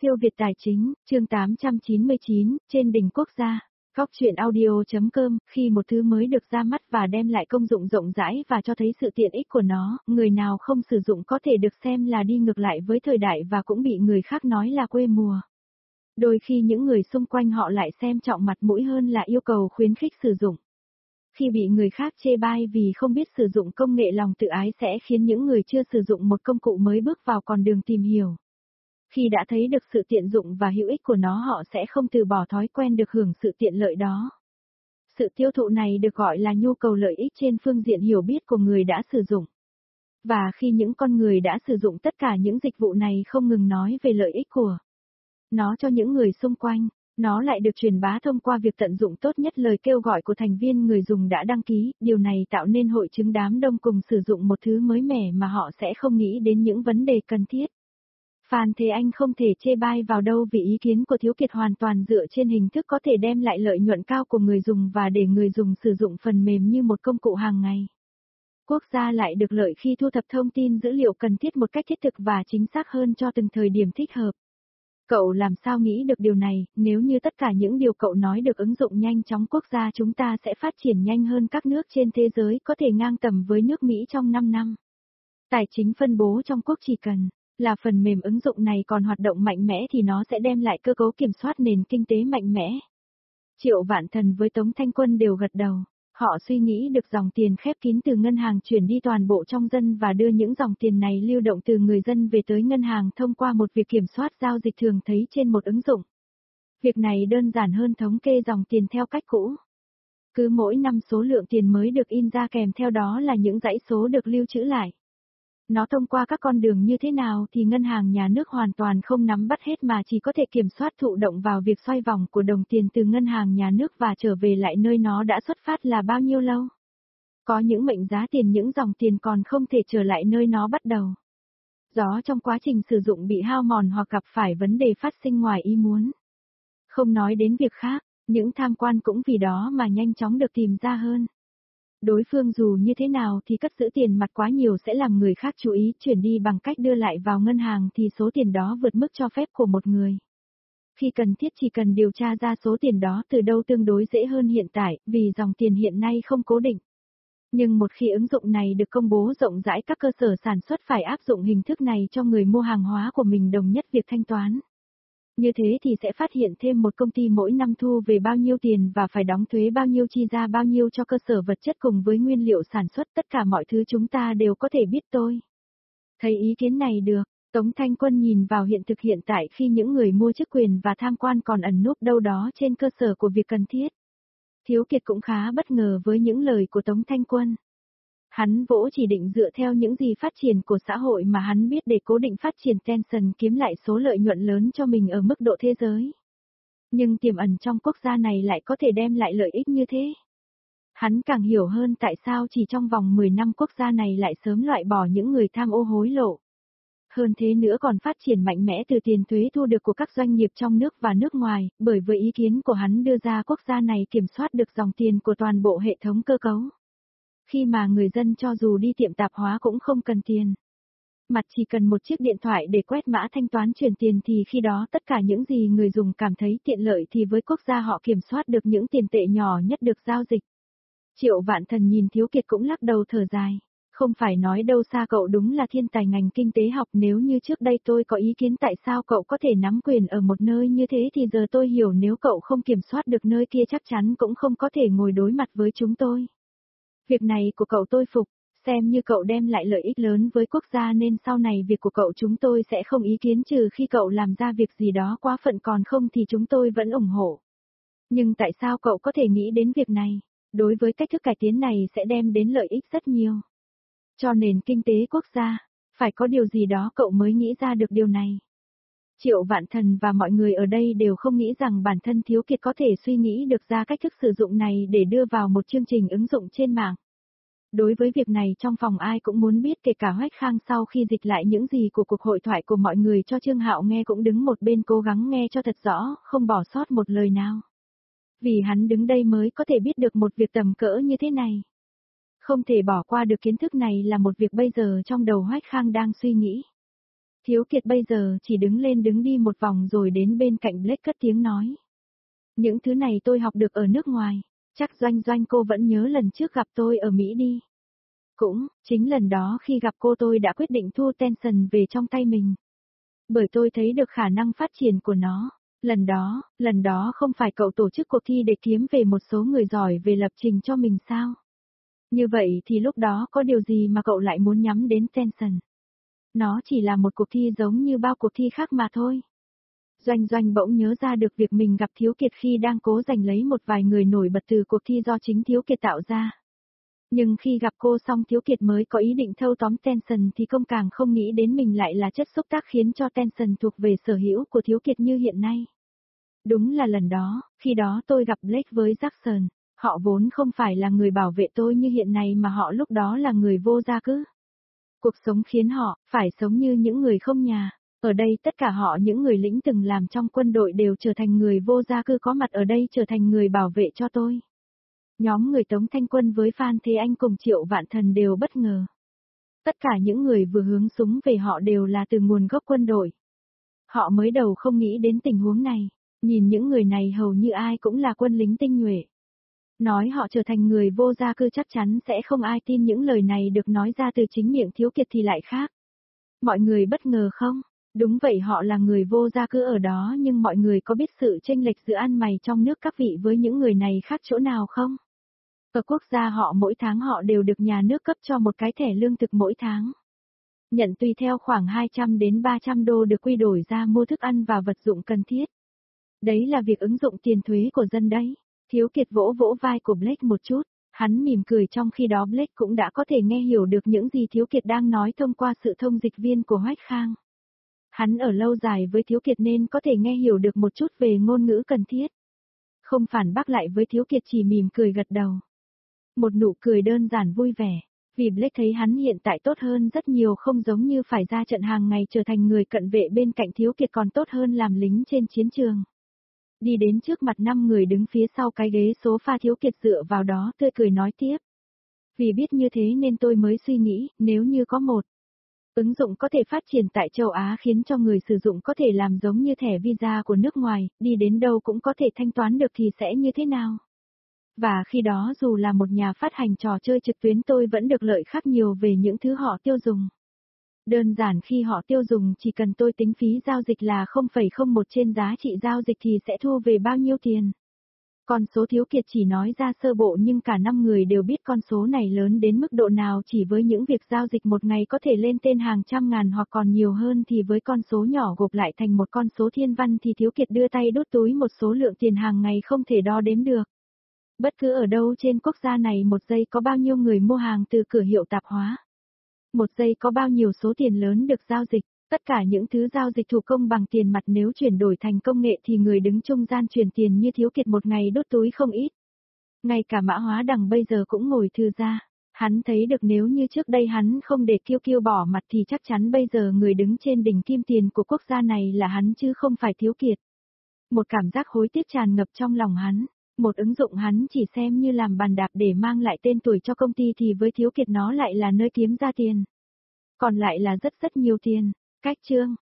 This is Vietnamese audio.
Siêu Việt Tài Chính, chương 899, trên đỉnh quốc gia. Góc truyện audio.com, khi một thứ mới được ra mắt và đem lại công dụng rộng rãi và cho thấy sự tiện ích của nó, người nào không sử dụng có thể được xem là đi ngược lại với thời đại và cũng bị người khác nói là quê mùa. Đôi khi những người xung quanh họ lại xem trọng mặt mũi hơn là yêu cầu khuyến khích sử dụng. Khi bị người khác chê bai vì không biết sử dụng công nghệ, lòng tự ái sẽ khiến những người chưa sử dụng một công cụ mới bước vào con đường tìm hiểu. Khi đã thấy được sự tiện dụng và hữu ích của nó, họ sẽ không từ bỏ thói quen được hưởng sự tiện lợi đó. Sự tiêu thụ này được gọi là nhu cầu lợi ích trên phương diện hiểu biết của người đã sử dụng. Và khi những con người đã sử dụng tất cả những dịch vụ này không ngừng nói về lợi ích của nó cho những người xung quanh, nó lại được truyền bá thông qua việc tận dụng tốt nhất lời kêu gọi của thành viên người dùng đã đăng ký. Điều này tạo nên hội chứng đám đông cùng sử dụng một thứ mới mẻ mà họ sẽ không nghĩ đến những vấn đề cần thiết. Phan Thế Anh không thể chê bai vào đâu vì ý kiến của Thiếu Kiệt hoàn toàn dựa trên hình thức có thể đem lại lợi nhuận cao của người dùng và để người dùng sử dụng phần mềm như một công cụ hàng ngày. Quốc gia lại được lợi khi thu thập thông tin dữ liệu cần thiết một cách thiết thực và chính xác hơn cho từng thời điểm thích hợp. Cậu làm sao nghĩ được điều này? Nếu như tất cả những điều cậu nói được ứng dụng nhanh chóng, quốc gia chúng ta sẽ phát triển nhanh hơn các nước trên thế giới, có thể ngang tầm với nước Mỹ trong 5 năm. Tài chính phân bố trong quốc chỉ cần là phần mềm ứng dụng này còn hoạt động mạnh mẽ thì nó sẽ đem lại cơ cấu kiểm soát nền kinh tế mạnh mẽ. Triệu Vạn Thần với Tống Thanh Quân đều gật đầu. Họ suy nghĩ được dòng tiền khép kín từ ngân hàng chuyển đi toàn bộ trong dân và đưa những dòng tiền này lưu động từ người dân về tới ngân hàng thông qua một việc kiểm soát giao dịch thường thấy trên một ứng dụng. Việc này đơn giản hơn thống kê dòng tiền theo cách cũ. Cứ mỗi năm số lượng tiền mới được in ra, kèm theo đó là những dãy số được lưu trữ lại. Nó thông qua các con đường như thế nào thì ngân hàng nhà nước hoàn toàn không nắm bắt hết mà chỉ có thể kiểm soát thụ động vào việc xoay vòng của đồng tiền từ ngân hàng nhà nước và trở về lại nơi nó đã xuất phát là bao nhiêu lâu. Có những mệnh giá tiền, những dòng tiền còn không thể trở lại nơi nó bắt đầu. Do trong quá trình sử dụng bị hao mòn hoặc gặp phải vấn đề phát sinh ngoài ý muốn. Không nói đến việc khác, những tham quan cũng vì đó mà nhanh chóng được tìm ra hơn. Đối phương dù như thế nào thì cất giữ tiền mặt quá nhiều sẽ làm người khác chú ý, chuyển đi bằng cách đưa lại vào ngân hàng thì số tiền đó vượt mức cho phép của một người. Khi cần thiết chỉ cần điều tra ra số tiền đó từ đâu tương đối dễ hơn hiện tại, vì dòng tiền hiện nay không cố định. Nhưng một khi ứng dụng này được công bố rộng rãi, các cơ sở sản xuất phải áp dụng hình thức này cho người mua hàng hóa của mình đồng nhất việc thanh toán. Như thế thì sẽ phát hiện thêm một công ty mỗi năm thu về bao nhiêu tiền và phải đóng thuế bao nhiêu, chi ra bao nhiêu cho cơ sở vật chất cùng với nguyên liệu sản xuất, tất cả mọi thứ chúng ta đều có thể biết tôi. Thấy ý kiến này được, Tống Thanh Quân nhìn vào hiện thực hiện tại khi những người mua chức quyền và tham quan còn ẩn núp đâu đó trên cơ sở của việc cần thiết. Thiếu Kiệt cũng khá bất ngờ với những lời của Tống Thanh Quân. Hắn vỗ chỉ định dựa theo những gì phát triển của xã hội mà hắn biết để cố định phát triển Tencent kiếm lại số lợi nhuận lớn cho mình ở mức độ thế giới. Nhưng tiềm ẩn trong quốc gia này lại có thể đem lại lợi ích như thế. Hắn càng hiểu hơn tại sao chỉ trong vòng 10 năm quốc gia này lại sớm loại bỏ những người tham ô hối lộ. Hơn thế nữa còn phát triển mạnh mẽ từ tiền thuế thu được của các doanh nghiệp trong nước và nước ngoài, bởi với ý kiến của hắn đưa ra quốc gia này kiểm soát được dòng tiền của toàn bộ hệ thống cơ cấu. Khi mà người dân cho dù đi tiệm tạp hóa cũng không cần tiền mặt, chỉ cần một chiếc điện thoại để quét mã thanh toán chuyển tiền thì khi đó tất cả những gì người dùng cảm thấy tiện lợi thì với quốc gia họ kiểm soát được những tiền tệ nhỏ nhất được giao dịch. Triệu Vạn Thần nhìn Thiếu Kiệt cũng lắc đầu thở dài. Không phải nói đâu xa, cậu đúng là thiên tài ngành kinh tế học, nếu như trước đây tôi có ý kiến tại sao cậu có thể nắm quyền ở một nơi như thế thì giờ tôi hiểu, nếu cậu không kiểm soát được nơi kia chắc chắn cũng không có thể ngồi đối mặt với chúng tôi. Việc này của cậu tôi phục, xem như cậu đem lại lợi ích lớn với quốc gia nên sau này việc của cậu chúng tôi sẽ không ý kiến, trừ khi cậu làm ra việc gì đó quá phận, còn không thì chúng tôi vẫn ủng hộ. Nhưng tại sao cậu có thể nghĩ đến việc này? Đối với cách thức cải tiến này sẽ đem đến lợi ích rất nhiều cho nền kinh tế quốc gia, phải có điều gì đó cậu mới nghĩ ra được điều này. Triệu Vạn Thần và mọi người ở đây đều không nghĩ rằng bản thân Thiếu Kiệt có thể suy nghĩ được ra cách thức sử dụng này để đưa vào một chương trình ứng dụng trên mạng. Đối với việc này trong phòng ai cũng muốn biết, kể cả Hoách Khang sau khi dịch lại những gì của cuộc hội thoại của mọi người cho Trương Hạo nghe cũng đứng một bên cố gắng nghe cho thật rõ, không bỏ sót một lời nào. Vì hắn đứng đây mới có thể biết được một việc tầm cỡ như thế này. Không thể bỏ qua được kiến thức này là một việc bây giờ trong đầu Hoách Khang đang suy nghĩ. Thiếu Kiệt bây giờ chỉ đứng lên đứng đi một vòng rồi đến bên cạnh Blake cất tiếng nói. Những thứ này tôi học được ở nước ngoài, chắc Doanh Doanh cô vẫn nhớ lần trước gặp tôi ở Mỹ đi. Cũng, chính lần đó khi gặp cô tôi đã quyết định thu Tension về trong tay mình. Bởi tôi thấy được khả năng phát triển của nó. Lần đó không phải cậu tổ chức cuộc thi để kiếm về một số người giỏi về lập trình cho mình sao? Như vậy thì lúc đó có điều gì mà cậu lại muốn nhắm đến Tension? Nó chỉ là một cuộc thi giống như bao cuộc thi khác mà thôi. Doanh Doanh bỗng nhớ ra được việc mình gặp Thiếu Kiệt khi đang cố giành lấy một vài người nổi bật từ cuộc thi do chính Thiếu Kiệt tạo ra. Nhưng khi gặp cô xong Thiếu Kiệt mới có ý định thâu tóm Tension thì công càng không nghĩ đến mình lại là chất xúc tác khiến cho Tension thuộc về sở hữu của Thiếu Kiệt như hiện nay. Đúng là lần đó, khi đó tôi gặp Blake với Jackson, họ vốn không phải là người bảo vệ tôi như hiện nay mà họ lúc đó là người vô gia cư. Cuộc sống khiến họ phải sống như những người không nhà. Ở đây tất cả họ những người lính từng làm trong quân đội đều trở thành người vô gia cư có mặt ở đây trở thành người bảo vệ cho tôi. Nhóm người Tống Thanh Quân với Phan Thế Anh cùng Triệu Vạn Thần đều bất ngờ. Tất cả những người vừa hướng súng về họ đều là từ nguồn gốc quân đội. Họ mới đầu không nghĩ đến tình huống này, nhìn những người này hầu như ai cũng là quân lính tinh nhuệ. Nói họ trở thành người vô gia cư chắc chắn sẽ không ai tin những lời này được nói ra từ chính miệng Thiếu Kiệt thì lại khác. Mọi người bất ngờ không? Đúng vậy họ là người vô gia cư ở đó nhưng mọi người có biết sự chênh lệch giữa ăn mày trong nước các vị với những người này khác chỗ nào không? Ở quốc gia họ mỗi tháng họ đều được nhà nước cấp cho một cái thẻ lương thực mỗi tháng. Nhận tùy theo khoảng 200 đến 300 đô được quy đổi ra mua thức ăn và vật dụng cần thiết. Đấy là việc ứng dụng tiền thuế của dân đấy. Thiếu Kiệt vỗ vỗ vai của Blake một chút, hắn mỉm cười trong khi đó Blake cũng đã có thể nghe hiểu được những gì Thiếu Kiệt đang nói thông qua sự thông dịch viên của Hoách Khang. Hắn ở lâu dài với Thiếu Kiệt nên có thể nghe hiểu được một chút về ngôn ngữ cần thiết. Không phản bác lại với Thiếu Kiệt chỉ mỉm cười gật đầu. Một nụ cười đơn giản vui vẻ, vì Blake thấy hắn hiện tại tốt hơn rất nhiều không giống như phải ra trận hàng ngày trở thành người cận vệ bên cạnh Thiếu Kiệt còn tốt hơn làm lính trên chiến trường. Đi đến trước mặt 5 người đứng phía sau cái ghế sofa Thiếu Kiệt dựa vào đó tươi cười nói tiếp. Vì biết như thế nên tôi mới suy nghĩ, nếu như có một ứng dụng có thể phát triển tại châu Á khiến cho người sử dụng có thể làm giống như thẻ visa của nước ngoài, đi đến đâu cũng có thể thanh toán được thì sẽ như thế nào? Và khi đó dù là một nhà phát hành trò chơi trực tuyến tôi vẫn được lợi khác nhiều về những thứ họ tiêu dùng. Đơn giản khi họ tiêu dùng chỉ cần tôi tính phí giao dịch là 0,01 trên giá trị giao dịch thì sẽ thu về bao nhiêu tiền. Con số Thiếu Kiệt chỉ nói ra sơ bộ nhưng cả 5 người đều biết con số này lớn đến mức độ nào chỉ với những việc giao dịch một ngày có thể lên tên hàng trăm ngàn hoặc còn nhiều hơn thì với con số nhỏ gộp lại thành một con số thiên văn thì Thiếu Kiệt đưa tay đút túi một số lượng tiền hàng ngày không thể đo đếm được. Bất cứ ở đâu trên quốc gia này một giây có bao nhiêu người mua hàng từ cửa hiệu tạp hóa. Một giây có bao nhiêu số tiền lớn được giao dịch, tất cả những thứ giao dịch thủ công bằng tiền mặt nếu chuyển đổi thành công nghệ thì người đứng trung gian chuyển tiền như Thiếu Kiệt một ngày đốt túi không ít. Ngay cả Mã Hóa Đằng bây giờ cũng ngồi thư ra, hắn thấy được nếu như trước đây hắn không để Kiêu Kiêu bỏ mặt thì chắc chắn bây giờ người đứng trên đỉnh kim tiền của quốc gia này là hắn chứ không phải Thiếu Kiệt. Một cảm giác hối tiếc tràn ngập trong lòng hắn. Một ứng dụng hắn chỉ xem như làm bàn đạp để mang lại tên tuổi cho công ty thì với Thiếu Kiệt nó lại là nơi kiếm ra tiền. Còn lại là rất rất nhiều tiền. Cách chương